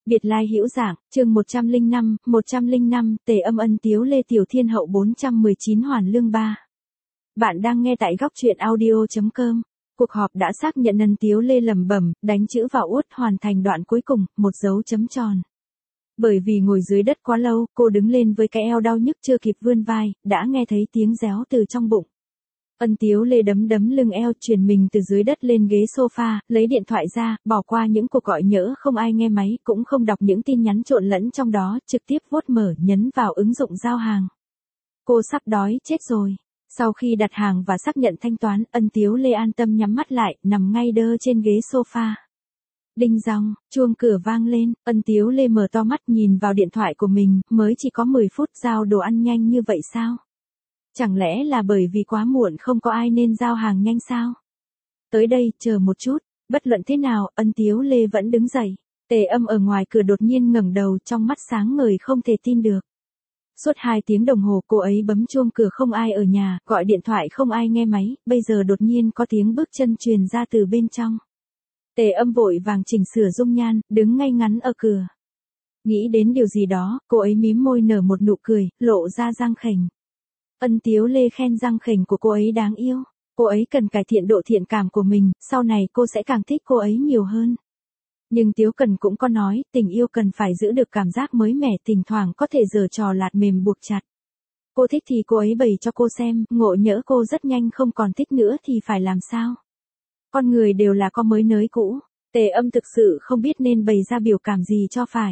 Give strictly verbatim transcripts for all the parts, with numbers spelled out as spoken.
Biệt lai hữu giảng, chương một trăm lẻ năm, một trăm lẻ năm, Tề Âm Ân Tiếu Lê Tiểu Thiên Hậu bốn trăm mười chín Hoàn Lương ba. Bạn đang nghe tại góc truyện audio chấm com. Cuộc họp đã xác nhận Ân Tiếu Lê lẩm bẩm, đánh chữ vào út hoàn thành đoạn cuối cùng, một dấu chấm tròn. Bởi vì ngồi dưới đất quá lâu, cô đứng lên với cái eo đau nhức chưa kịp vươn vai, đã nghe thấy tiếng réo từ trong bụng. Ân Tiếu Lê đấm đấm lưng eo, chuyển mình từ dưới đất lên ghế sofa, lấy điện thoại ra, bỏ qua những cuộc gọi nhỡ không ai nghe máy, cũng không đọc những tin nhắn trộn lẫn trong đó, trực tiếp vuốt mở, nhấn vào ứng dụng giao hàng. Cô sắp đói chết rồi. Sau khi đặt hàng và xác nhận thanh toán, Ân Tiếu Lê an tâm nhắm mắt lại, nằm ngay đơ trên ghế sofa. Đinh dong, chuông cửa vang lên, Ân Tiếu Lê mở to mắt nhìn vào điện thoại của mình, mới chỉ có mười phút giao đồ ăn nhanh như vậy sao? Chẳng lẽ là bởi vì quá muộn không có ai nên giao hàng nhanh sao? Tới đây, chờ một chút, bất luận thế nào, Ân Tiếu Lê vẫn đứng dậy. Tề Âm ở ngoài cửa đột nhiên ngẩng đầu, trong mắt sáng ngời không thể tin được. Suốt hai tiếng đồng hồ cô ấy bấm chuông cửa không ai ở nhà, gọi điện thoại không ai nghe máy, bây giờ đột nhiên có tiếng bước chân truyền ra từ bên trong. Tề Âm vội vàng chỉnh sửa dung nhan, đứng ngay ngắn ở cửa. Nghĩ đến điều gì đó, cô ấy mím môi nở một nụ cười, lộ ra răng khểnh. Ân Tiếu Lê khen răng khểnh của cô ấy đáng yêu. Cô ấy cần cải thiện độ thiện cảm của mình, sau này cô sẽ càng thích cô ấy nhiều hơn. Nhưng Tiếu Cần cũng có nói, tình yêu cần phải giữ được cảm giác mới mẻ, thỉnh thoảng có thể giở trò lạt mềm buộc chặt. Cô thích thì cô ấy bày cho cô xem, ngộ nhỡ cô rất nhanh không còn thích nữa thì phải làm sao? Con người đều là có mới nới cũ. Tề Âm thực sự không biết nên bày ra biểu cảm gì cho phải.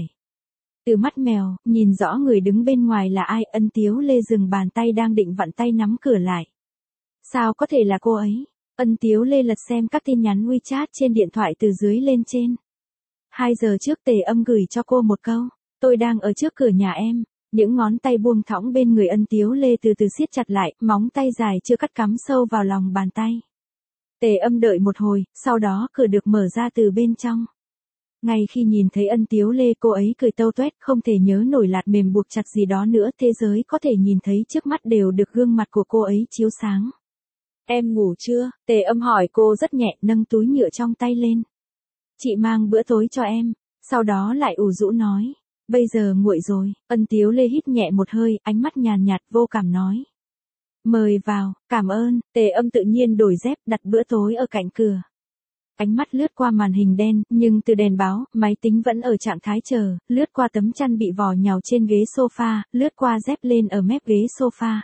Từ mắt mèo, nhìn rõ người đứng bên ngoài là ai, Ân Tiếu Lê dừng bàn tay đang định vặn tay nắm cửa lại. Sao có thể là cô ấy? Ân Tiếu Lê lật xem các tin nhắn WeChat trên điện thoại từ dưới lên trên. Hai giờ trước Tề Âm gửi cho cô một câu, tôi đang ở trước cửa nhà em. Những ngón tay buông thõng bên người Ân Tiếu Lê từ từ siết chặt lại, móng tay dài chưa cắt cắm sâu vào lòng bàn tay. Tề Âm đợi một hồi, sau đó cửa được mở ra từ bên trong. Ngay khi nhìn thấy Ân Tiếu Lê, cô ấy cười tâu tuét, không thể nhớ nổi lạt mềm buộc chặt gì đó nữa, thế giới có thể nhìn thấy trước mắt đều được gương mặt của cô ấy chiếu sáng. Em ngủ chưa? Tề Âm hỏi cô rất nhẹ, nâng túi nhựa trong tay lên. Chị mang bữa tối cho em, sau đó lại ủ rũ nói. Bây giờ nguội rồi. Ân Tiếu Lê hít nhẹ một hơi, ánh mắt nhàn nhạt vô cảm nói. Mời vào, cảm ơn. Tề Âm tự nhiên đổi dép, đặt bữa tối ở cạnh cửa. Ánh mắt lướt qua màn hình đen, nhưng từ đèn báo, máy tính vẫn ở trạng thái chờ, lướt qua tấm chăn bị vò nhào trên ghế sofa, lướt qua dép lên ở mép ghế sofa.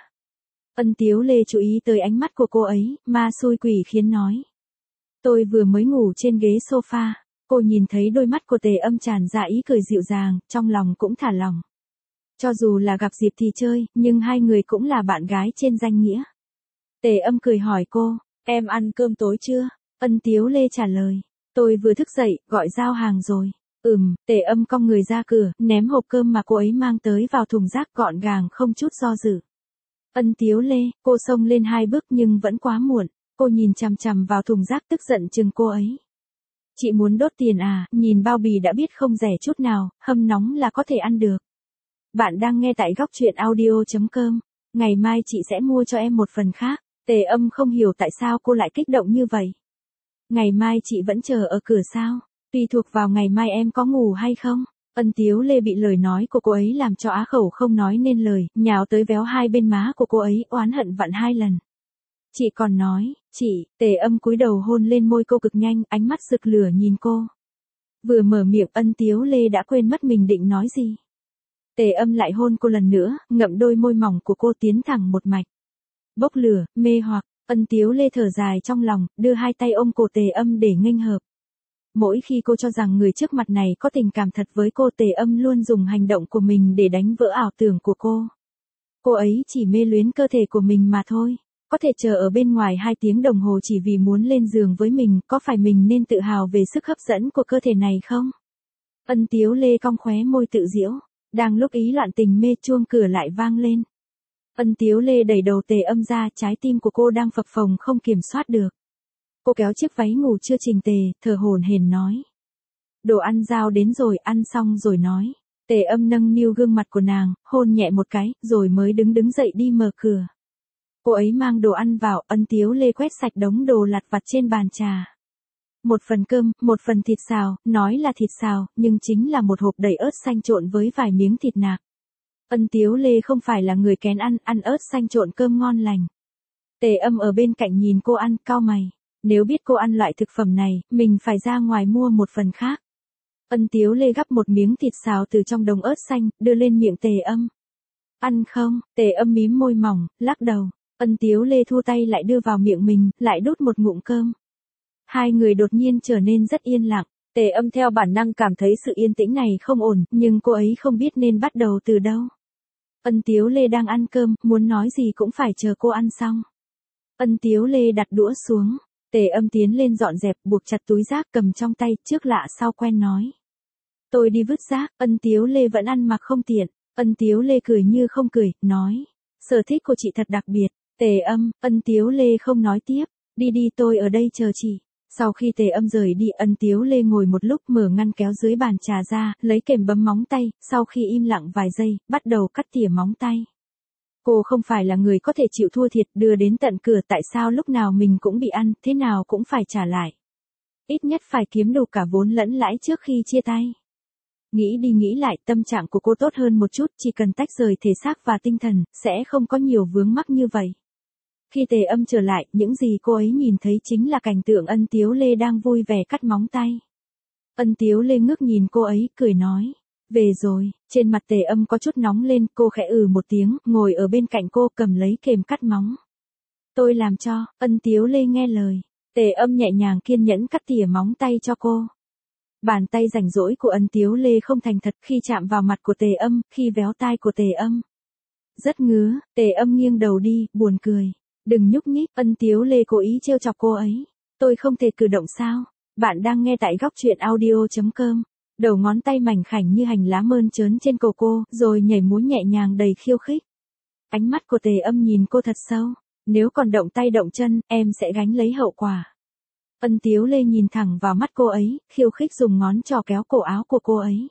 Ân Tiếu Lê chú ý tới ánh mắt của cô ấy, ma xui quỷ khiến nói. Tôi vừa mới ngủ trên ghế sofa. Cô nhìn thấy đôi mắt của Tề Âm tràn ra ý cười dịu dàng, trong lòng cũng thả lỏng. Cho dù là gặp dịp thì chơi, nhưng hai người cũng là bạn gái trên danh nghĩa. Tề Âm cười hỏi cô, em ăn cơm tối chưa? Ân Tiếu Lê trả lời, tôi vừa thức dậy, gọi giao hàng rồi. Ừm, Tề Âm cong người ra cửa, ném hộp cơm mà cô ấy mang tới vào thùng rác gọn gàng không chút do dự. Ân Tiếu Lê, cô xông lên hai bước nhưng vẫn quá muộn. Cô nhìn chằm chằm vào thùng rác tức giận chừng cô ấy. Chị muốn đốt tiền à, nhìn bao bì đã biết không rẻ chút nào, hâm nóng là có thể ăn được. Bạn đang nghe tại góc truyện audio chấm com. Ngày mai chị sẽ mua cho em một phần khác. Tề Âm không hiểu tại sao cô lại kích động như vậy. Ngày mai chị vẫn chờ ở cửa sao? Tùy thuộc vào ngày mai em có ngủ hay không. Ân Tiếu Lê bị lời nói của cô ấy làm cho á khẩu không nói nên lời, nhào tới véo hai bên má của cô ấy, oán hận vặn hai lần. Chị còn nói, chị, Tề Âm cúi đầu hôn lên môi cô cực nhanh, ánh mắt rực lửa nhìn cô. Vừa mở miệng Ân Tiếu Lê đã quên mất mình định nói gì. Tề Âm lại hôn cô lần nữa, ngậm đôi môi mỏng của cô tiến thẳng một mạch. Bốc lửa, mê hoặc, Ân Tiếu Lê thở dài trong lòng, đưa hai tay ôm cổ Tề Âm để nghênh hợp. Mỗi khi cô cho rằng người trước mặt này có tình cảm thật với cô, Tề Âm luôn dùng hành động của mình để đánh vỡ ảo tưởng của cô. Cô ấy chỉ mê luyến cơ thể của mình mà thôi. Có thể chờ ở bên ngoài hai tiếng đồng hồ chỉ vì muốn lên giường với mình, có phải mình nên tự hào về sức hấp dẫn của cơ thể này không? Ân Tiếu Lê cong khóe môi tự giễu, đang lúc ý loạn tình mê, chuông cửa lại vang lên. Ân Tiếu Lê đẩy đầu Tề Âm ra, trái tim của cô đang phập phồng không kiểm soát được. Cô kéo chiếc váy ngủ chưa chỉnh tề, thở hổn hển nói. Đồ ăn giao đến rồi, ăn xong rồi nói. Tề Âm nâng niu gương mặt của nàng, hôn nhẹ một cái, rồi mới đứng đứng dậy đi mở cửa. Cô ấy mang đồ ăn vào, Ân Tiếu Lê quét sạch đống đồ lặt vặt trên bàn trà. Một phần cơm, một phần thịt xào, nói là thịt xào, nhưng chính là một hộp đầy ớt xanh trộn với vài miếng thịt nạc. Ân Tiếu Lê không phải là người kén ăn, ăn ớt xanh trộn cơm ngon lành. Tề Âm ở bên cạnh nhìn cô ăn, cau mày. Nếu biết cô ăn loại thực phẩm này, mình phải ra ngoài mua một phần khác. Ân Tiếu Lê gắp một miếng thịt xào từ trong đống ớt xanh, đưa lên miệng Tề Âm. Ăn không? Tề Âm mím môi mỏng, lắc đầu. Ân Tiếu Lê thu tay lại đưa vào miệng mình, lại đút một ngụm cơm. Hai người đột nhiên trở nên rất yên lặng. Tề Âm theo bản năng cảm thấy sự yên tĩnh này không ổn, nhưng cô ấy không biết nên bắt đầu từ đâu. Ân Tiếu Lê đang ăn cơm, muốn nói gì cũng phải chờ cô ăn xong. Ân Tiếu Lê đặt đũa xuống. Tề Âm tiến lên dọn dẹp, buộc chặt túi rác cầm trong tay, trước lạ sau quen nói. Tôi đi vứt rác. Ân Tiếu Lê vẫn ăn mặc không tiện. Ân Tiếu Lê cười như không cười, nói. Sở thích của chị thật đặc biệt. Tề Âm, Ân Tiếu Lê không nói tiếp. Đi đi, tôi ở đây chờ chị. Sau khi Tề Âm rời đi, Ân Tiếu Lê ngồi một lúc, mở ngăn kéo dưới bàn trà ra, lấy kềm bấm móng tay, sau khi im lặng vài giây, bắt đầu cắt tỉa móng tay. Cô không phải là người có thể chịu thua thiệt, đưa đến tận cửa, tại sao lúc nào mình cũng bị ăn, thế nào cũng phải trả lại. Ít nhất phải kiếm đủ cả vốn lẫn lãi trước khi chia tay. Nghĩ đi nghĩ lại, tâm trạng của cô tốt hơn một chút, chỉ cần tách rời thể xác và tinh thần, sẽ không có nhiều vướng mắc như vậy. Khi Tề Âm trở lại, những gì cô ấy nhìn thấy chính là cảnh tượng Ân Tiếu Lê đang vui vẻ cắt móng tay. Ân Tiếu Lê ngước nhìn cô ấy, cười nói. Về rồi. Trên mặt Tề Âm có chút nóng lên, cô khẽ ừ một tiếng, ngồi ở bên cạnh cô, cầm lấy kềm cắt móng. Tôi làm cho. Ân Tiếu Lê nghe lời. Tề Âm nhẹ nhàng kiên nhẫn cắt tỉa móng tay cho cô. Bàn tay rảnh rỗi của Ân Tiếu Lê không thành thật khi chạm vào mặt của Tề Âm, khi véo tai của Tề Âm. Rất ngứa. Tề Âm nghiêng đầu đi, buồn cười. Đừng nhúc nhích. Ân Tiếu Lê cố ý trêu chọc cô ấy. Tôi không thể cử động sao? Bạn đang nghe tại góc truyện audio chấm com. Đầu ngón tay mảnh khảnh như hành lá mơn trớn trên cổ cô, rồi nhảy múa nhẹ nhàng đầy khiêu khích. Ánh mắt của Tề Âm nhìn cô thật sâu. Nếu còn động tay động chân, em sẽ gánh lấy hậu quả. Ân Tiếu Lê nhìn thẳng vào mắt cô ấy, khiêu khích dùng ngón trỏ kéo cổ áo của cô ấy.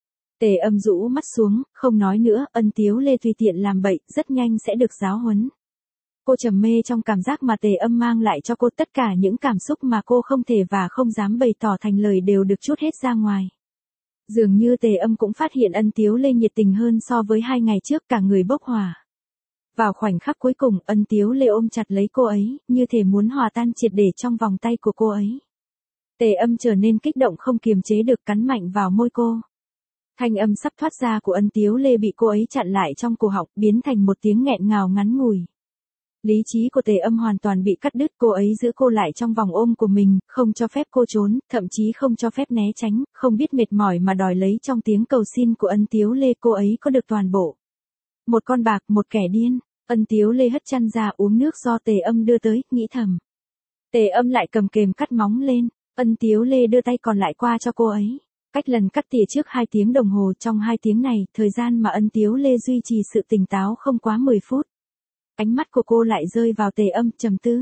Tề Âm rũ mắt xuống, không nói nữa. Ân Tiếu Lê tùy tiện làm bậy, rất nhanh sẽ được giáo huấn. Cô trầm mê trong cảm giác mà Tề Âm mang lại cho cô, tất cả những cảm xúc mà cô không thể và không dám bày tỏ thành lời đều được trút hết ra ngoài. Dường như Tề Âm cũng phát hiện Ân Tiếu Lê nhiệt tình hơn so với hai ngày trước, cả người bốc hỏa. Vào khoảnh khắc cuối cùng, Ân Tiếu Lê ôm chặt lấy cô ấy, như thể muốn hòa tan triệt để trong vòng tay của cô ấy. Tề Âm trở nên kích động không kiềm chế được, cắn mạnh vào môi cô. Thanh âm sắp thoát ra của Ân Tiếu Lê bị cô ấy chặn lại trong cổ họng, biến thành một tiếng nghẹn ngào ngắn ngủi. Lý trí của Tề Âm hoàn toàn bị cắt đứt, cô ấy giữ cô lại trong vòng ôm của mình, không cho phép cô trốn, thậm chí không cho phép né tránh, không biết mệt mỏi mà đòi lấy trong tiếng cầu xin của Ân Tiếu Lê, cô ấy có được toàn bộ. Một con bạc, một kẻ điên. Ân Tiếu Lê hất chăn ra uống nước do Tề Âm đưa tới, nghĩ thầm. Tề Âm lại cầm kềm cắt móng lên, Ân Tiếu Lê đưa tay còn lại qua cho cô ấy. Cách lần cắt tỉa trước hai tiếng đồng hồ, trong hai tiếng này, thời gian mà Ân Tiếu Lê duy trì sự tỉnh táo không quá mười phút. Ánh mắt của cô lại rơi vào Tề Âm, trầm tư.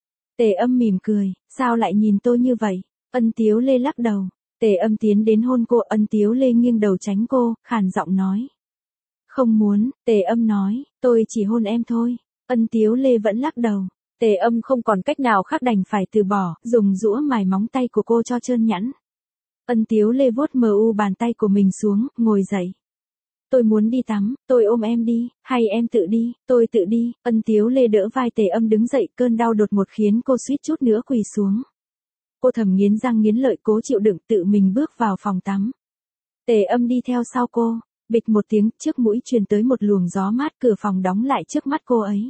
Tề Âm mỉm cười, sao lại nhìn tôi như vậy? Ân Tiếu Lê lắc đầu. Tề Âm tiến đến hôn cô, Ân Tiếu Lê nghiêng đầu tránh cô, khàn giọng nói. Không muốn. Tề Âm nói, tôi chỉ hôn em thôi. Ân Tiếu Lê vẫn lắc đầu. Tề Âm không còn cách nào khác đành phải từ bỏ, dùng rũa mài móng tay của cô cho trơn nhẵn. Ân Tiếu Lê vuốt mờ u bàn tay của mình xuống, ngồi dậy. Tôi muốn đi tắm, tôi ôm em đi, hay em tự đi, tôi tự đi. Ân Tiếu Lê đỡ vai Tề Âm đứng dậy, cơn đau đột ngột khiến cô suýt chút nữa quỳ xuống. Cô thầm nghiến răng nghiến lợi, cố chịu đựng, tự mình bước vào phòng tắm. Tề Âm đi theo sau cô, bịch một tiếng, trước mũi truyền tới một luồng gió mát, cửa phòng đóng lại trước mắt cô ấy.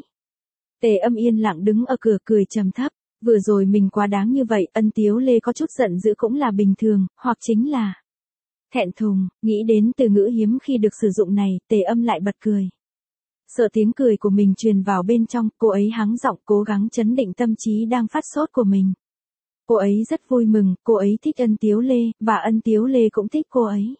Tề Âm yên lặng đứng ở cửa, cười trầm thấp. Vừa rồi mình quá đáng như vậy. Ân Tiếu Lê có chút giận dữ cũng là bình thường, hoặc chính là thẹn thùng. Nghĩ đến từ ngữ hiếm khi được sử dụng này, Tề Âm lại bật cười. Sợ tiếng cười của mình truyền vào bên trong, cô ấy hắng giọng cố gắng trấn định tâm trí đang phát sốt của mình. Cô ấy rất vui mừng, cô ấy thích Ân Tiếu Lê, và Ân Tiếu Lê cũng thích cô ấy.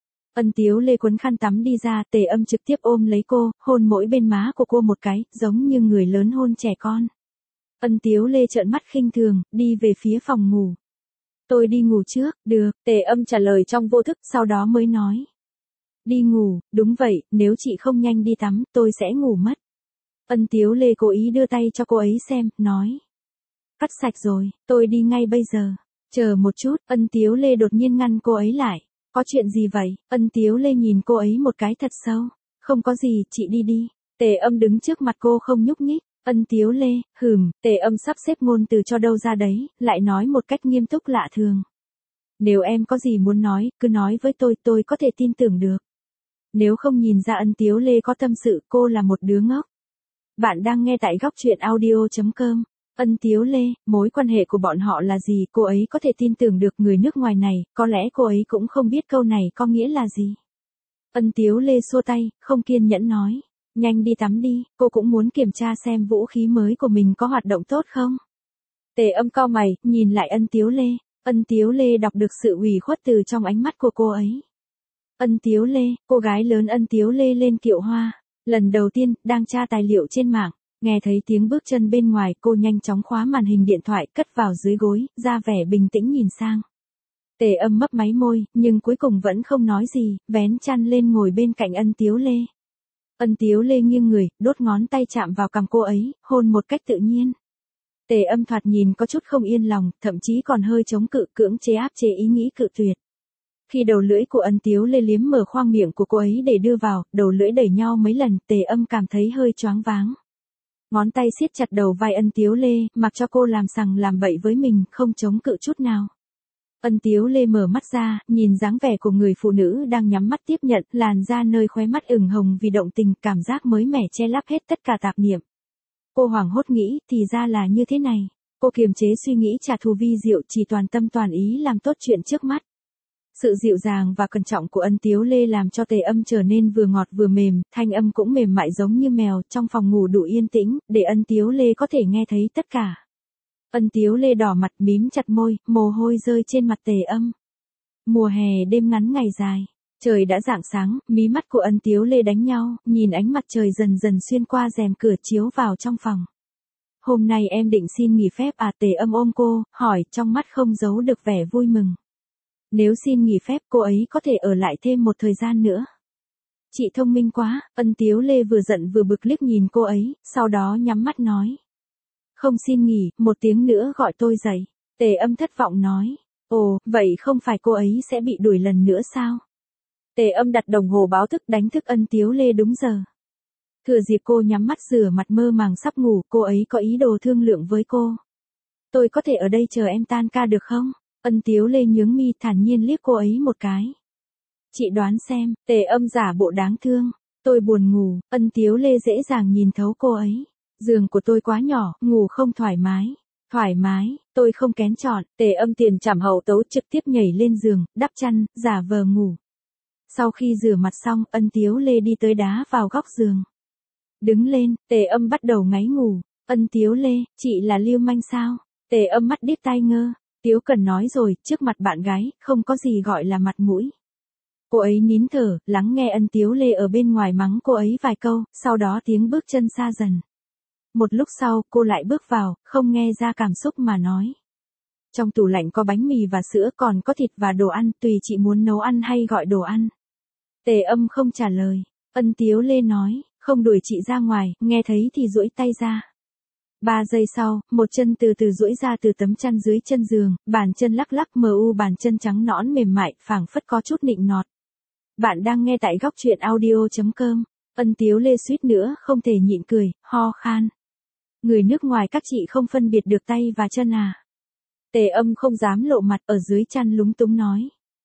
Ân Tiếu Lê quấn khăn tắm đi ra, Tề Âm trực tiếp ôm lấy cô, hôn mỗi bên má của cô một cái, giống như người lớn hôn trẻ con. Ân Tiếu Lê trợn mắt khinh thường, đi về phía phòng ngủ. Tôi đi ngủ trước. Được. Tề Âm trả lời trong vô thức, sau đó mới nói. Đi ngủ. Đúng vậy, nếu chị không nhanh đi tắm, tôi sẽ ngủ mất. Ân Tiếu Lê cố ý đưa tay cho cô ấy xem, nói. Cắt sạch rồi, tôi đi ngay bây giờ. Chờ một chút, Ân Tiếu Lê đột nhiên ngăn cô ấy lại. Có chuyện gì vậy? Ân Tiếu Lê nhìn cô ấy một cái thật sâu. Không có gì, chị đi đi. Tề Âm đứng trước mặt cô không nhúc nhích. Ân Tiếu Lê, hừm, Tề Âm sắp xếp ngôn từ cho đâu ra đấy, lại nói một cách nghiêm túc lạ thường. Nếu em có gì muốn nói, cứ nói với tôi, tôi có thể tin tưởng được. Nếu không nhìn ra Ân Tiếu Lê có tâm sự, cô là một đứa ngốc. Bạn đang nghe tại góc truyện audio chấm com. Ân Tiếu Lê, mối quan hệ của bọn họ là gì, cô ấy có thể tin tưởng được người nước ngoài này, có lẽ cô ấy cũng không biết câu này có nghĩa là gì. Ân Tiếu Lê xua tay, không kiên nhẫn nói. Nhanh đi tắm đi, cô cũng muốn kiểm tra xem vũ khí mới của mình có hoạt động tốt không. Tề Âm cau mày, nhìn lại Ân Tiếu Lê. Ân Tiếu Lê đọc được sự ủy khuất từ trong ánh mắt của cô ấy. Ân Tiếu Lê, cô gái lớn Ân Tiếu Lê lên kiệu hoa. Lần đầu tiên, đang tra tài liệu trên mạng. Nghe thấy tiếng bước chân bên ngoài, cô nhanh chóng khóa màn hình điện thoại, cất vào dưới gối, ra vẻ bình tĩnh nhìn sang. Tề Âm mấp máy môi, nhưng cuối cùng vẫn không nói gì, vén chăn lên ngồi bên cạnh Ân Tiếu Lê. Ân Tiếu Lê nghiêng người, đốt ngón tay chạm vào cằm cô ấy, hôn một cách tự nhiên. Tề Âm thoạt nhìn có chút không yên lòng, thậm chí còn hơi chống cự, cưỡng chế áp chế ý nghĩ cự tuyệt. Khi đầu lưỡi của Ân Tiếu Lê liếm mở khoang miệng của cô ấy để đưa vào, đầu lưỡi đẩy nhau mấy lần, Tề Âm cảm thấy hơi choáng váng. Ngón tay siết chặt đầu vai Ân Tiếu Lê, mặc cho cô làm sằng làm bậy với mình, không chống cự chút nào. Ân Tiếu Lê mở mắt ra, nhìn dáng vẻ của người phụ nữ đang nhắm mắt tiếp nhận, làn da nơi khóe mắt ửng hồng vì động tình, cảm giác mới mẻ che lấp hết tất cả tạp niệm. Cô hoảng hốt nghĩ, thì ra là như thế này. Cô kiềm chế suy nghĩ trả thù vi diệu, chỉ toàn tâm toàn ý làm tốt chuyện trước mắt. Sự dịu dàng và cẩn trọng của Ân Tiếu Lê làm cho Tề Âm trở nên vừa ngọt vừa mềm, thanh âm cũng mềm mại giống như mèo, trong phòng ngủ đủ yên tĩnh, để Ân Tiếu Lê có thể nghe thấy tất cả. Ân Tiếu Lê đỏ mặt mím chặt môi, mồ hôi rơi trên mặt Tề Âm. Mùa hè đêm ngắn ngày dài, trời đã rạng sáng, mí mắt của Ân Tiếu Lê đánh nhau, nhìn ánh mặt trời dần dần xuyên qua rèm cửa chiếu vào trong phòng. Hôm nay em định xin nghỉ phép à? Tề Âm ôm cô, hỏi, trong mắt không giấu được vẻ vui mừng. Nếu xin nghỉ phép cô ấy có thể ở lại thêm một thời gian nữa. Chị thông minh quá, Ân Tiếu Lê vừa giận vừa bực liếc nhìn cô ấy, sau đó nhắm mắt nói. Không xin nghỉ, một tiếng nữa gọi tôi dậy. Tề Âm thất vọng nói. Ồ, vậy không phải cô ấy sẽ bị đuổi lần nữa sao? Tề Âm đặt đồng hồ báo thức đánh thức Ân Tiếu Lê đúng giờ. Thừa dịp cô nhắm mắt rửa mặt mơ màng sắp ngủ, cô ấy có ý đồ thương lượng với cô. Tôi có thể ở đây chờ em tan ca được không? Ân Tiếu Lê nhướng mi thản nhiên liếc cô ấy một cái. Chị đoán xem, Tề Âm giả bộ đáng thương. Tôi buồn ngủ, Ân Tiếu Lê dễ dàng nhìn thấu cô ấy. Giường của tôi quá nhỏ, ngủ không thoải mái. Thoải mái, tôi không kén chọn. Tề Âm tiền trảm hậu tấu trực tiếp nhảy lên giường, đắp chăn, giả vờ ngủ. Sau khi rửa mặt xong, Ân Tiếu Lê đi tới đá vào góc giường. Đứng lên, Tề Âm bắt đầu ngáy ngủ. Ân Tiếu Lê, chị là lưu manh sao? Tề Âm mắt điếc tai ngơ. Tiếu Cần nói rồi, trước mặt bạn gái, không có gì gọi là mặt mũi. Cô ấy nín thở, lắng nghe Ân Tiếu Lê ở bên ngoài mắng cô ấy vài câu, sau đó tiếng bước chân xa dần. Một lúc sau, cô lại bước vào, không nghe ra cảm xúc mà nói. Trong tủ lạnh có bánh mì và sữa, còn có thịt và đồ ăn, tùy chị muốn nấu ăn hay gọi đồ ăn. Tề Âm không trả lời. Ân Tiếu Lê nói, không đuổi chị ra ngoài, nghe thấy thì duỗi tay ra. Ba giây sau, một chân từ từ duỗi ra từ tấm chăn dưới chân giường, bàn chân lắc lắc mờ u, bàn chân trắng nõn mềm mại, phảng phất có chút nịnh nọt. Bạn đang nghe tại góc truyện audio chấm com. Ân Tiếu Lê suýt nữa không thể nhịn cười, ho khan. Người nước ngoài các chị không phân biệt được tay và chân à? Tề Âm không dám lộ mặt, ở dưới chăn lúng túng nói.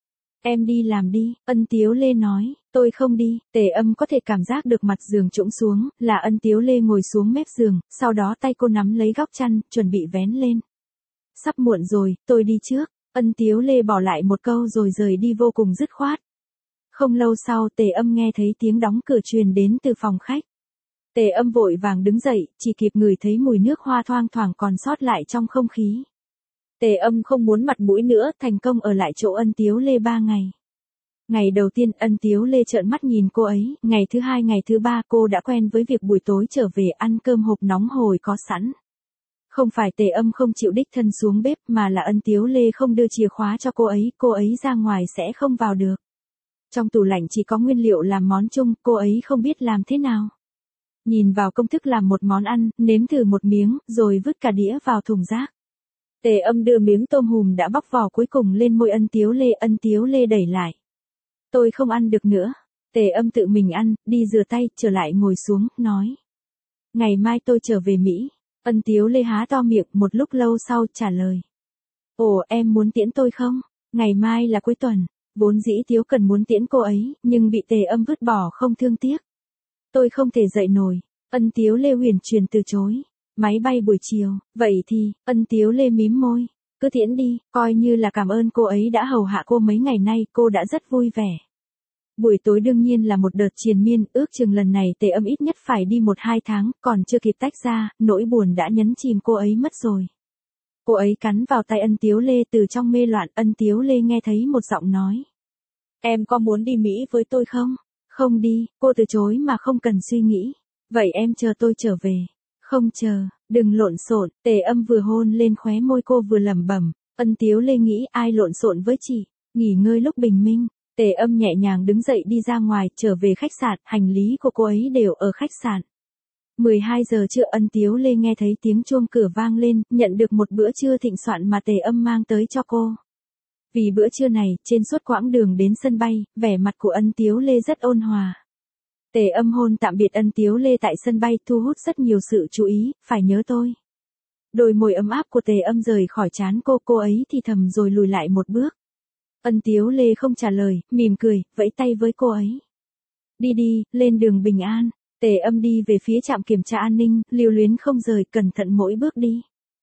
Em đi làm đi, Ân Tiếu Lê nói, tôi không đi. Tề Âm có thể cảm giác được mặt giường trũng xuống, là Ân Tiếu Lê ngồi xuống mép giường, sau đó tay cô nắm lấy góc chăn, chuẩn bị vén lên. Sắp muộn rồi, tôi đi trước. Ân Tiếu Lê bỏ lại một câu rồi rời đi vô cùng dứt khoát. Không lâu sau, Tề Âm nghe thấy tiếng đóng cửa truyền đến từ phòng khách. Tề Âm vội vàng đứng dậy, chỉ kịp ngửi thấy mùi nước hoa thoang thoảng còn sót lại trong không khí. Tề Âm không muốn mặt mũi nữa, thành công ở lại chỗ Ân Tiếu Lê ba ngày. Ngày đầu tiên, Ân Tiếu Lê trợn mắt nhìn cô ấy, ngày thứ hai ngày thứ ba cô đã quen với việc buổi tối trở về ăn cơm hộp nóng hổi có sẵn. Không phải Tề Âm không chịu đích thân xuống bếp mà là Ân Tiếu Lê không đưa chìa khóa cho cô ấy, cô ấy ra ngoài sẽ không vào được. Trong tủ lạnh chỉ có nguyên liệu làm món chung, cô ấy không biết làm thế nào. Nhìn vào công thức làm một món ăn, nếm thử một miếng, rồi vứt cả đĩa vào thùng rác. Tề Âm đưa miếng tôm hùm đã bóc vỏ cuối cùng lên môi Ân Tiếu Lê, Ân Tiếu Lê đẩy lại. Tôi không ăn được nữa. Tề Âm tự mình ăn, đi rửa tay, trở lại ngồi xuống, nói. Ngày mai tôi trở về Mỹ. Ân Tiếu Lê há to miệng một lúc lâu sau trả lời. Ồ, em muốn tiễn tôi không? Ngày mai là cuối tuần. Vốn dĩ Tiếu Cần muốn tiễn cô ấy, nhưng bị Tề Âm vứt bỏ không thương tiếc. Tôi không thể dậy nổi. Ân Tiếu Lê huyền truyền từ chối. Máy bay buổi chiều, vậy thì, Ân Tiếu Lê mím môi. Cứ tiễn đi, coi như là cảm ơn cô ấy đã hầu hạ cô mấy ngày nay, cô đã rất vui vẻ. Buổi tối đương nhiên là một đợt triền miên, ước chừng lần này Tề Âm ít nhất phải đi một hai tháng, còn chưa kịp tách ra, nỗi buồn đã nhấn chìm cô ấy mất rồi. Cô ấy cắn vào tay Ân Tiếu Lê từ trong mê loạn, Ân Tiếu Lê nghe thấy một giọng nói. Em có muốn đi Mỹ với tôi không? Không đi, cô từ chối mà không cần suy nghĩ. Vậy em chờ tôi trở về. Không chờ, đừng lộn xộn. Tề Âm vừa hôn lên khóe môi cô vừa lẩm bẩm. Ân Tiếu Lê nghĩ ai lộn xộn với chị, nghỉ ngơi lúc bình minh. Tề Âm nhẹ nhàng đứng dậy đi ra ngoài, trở về khách sạn, hành lý của cô ấy đều ở khách sạn. mười hai giờ trưa Ân Tiếu Lê nghe thấy tiếng chuông cửa vang lên, nhận được một bữa trưa thịnh soạn mà Tề Âm mang tới cho cô. Vì bữa trưa này, trên suốt quãng đường đến sân bay, vẻ mặt của Ân Tiếu Lê rất ôn hòa. Tề Âm hôn tạm biệt Ân Tiếu Lê tại sân bay thu hút rất nhiều sự chú ý, phải nhớ tôi. Đôi môi ấm áp của Tề Âm rời khỏi trán cô, cô ấy thì thầm rồi lùi lại một bước. Ân Tiếu Lê không trả lời, mỉm cười, vẫy tay với cô ấy. Đi đi, lên đường bình an. Tề Âm đi về phía trạm kiểm tra an ninh, lưu luyến không rời, cẩn thận mỗi bước đi.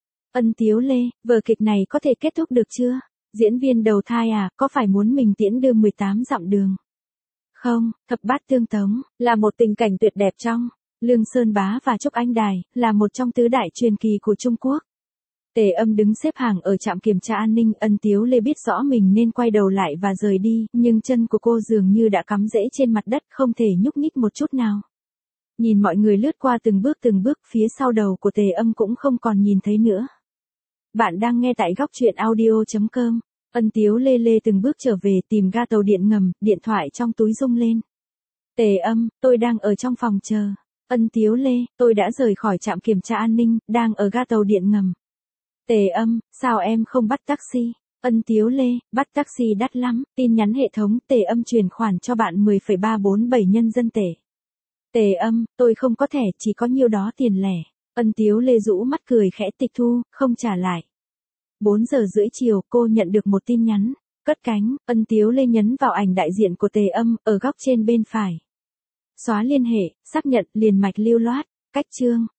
Ân Tiếu Lê, vở kịch này có thể kết thúc được chưa? Diễn viên đầu thai à, có phải muốn mình tiễn đưa mười tám dặm đường? Không, thập bát tương tống, là một tình cảnh tuyệt đẹp trong. Lương Sơn Bá và Trúc Anh Đài, là một trong tứ đại truyền kỳ của Trung Quốc. Tề Âm đứng xếp hàng ở trạm kiểm tra an ninh, Ân Tiếu Lê biết rõ mình nên quay đầu lại và rời đi, nhưng chân của cô dường như đã cắm rễ trên mặt đất, không thể nhúc nhích một chút nào. Nhìn mọi người lướt qua từng bước từng bước, phía sau đầu của Tề Âm cũng không còn nhìn thấy nữa. Bạn đang nghe tại góc truyện audio chấm com. Ân Tiếu Lê lê từng bước trở về, tìm ga tàu điện ngầm, điện thoại trong túi rung lên. Tề Âm, tôi đang ở trong phòng chờ. Ân Tiếu Lê, tôi đã rời khỏi trạm kiểm tra an ninh, đang ở ga tàu điện ngầm. Tề Âm, sao em không bắt taxi? Ân Tiếu Lê, bắt taxi đắt lắm, tin nhắn hệ thống, Tề Âm chuyển khoản cho bạn mười phẩy ba bốn bảy nhân dân tệ. Tề Âm, tôi không có thẻ, chỉ có nhiêu đó tiền lẻ. Ân Tiếu Lê rũ mắt cười khẽ, tịch thu, không trả lại. bốn giờ rưỡi chiều, cô nhận được một tin nhắn. Cất cánh, Ân Tiếu Lê nhấn vào ảnh đại diện của Tề Âm, ở góc trên bên phải. Xóa liên hệ, xác nhận, liền mạch lưu loát, cách chương.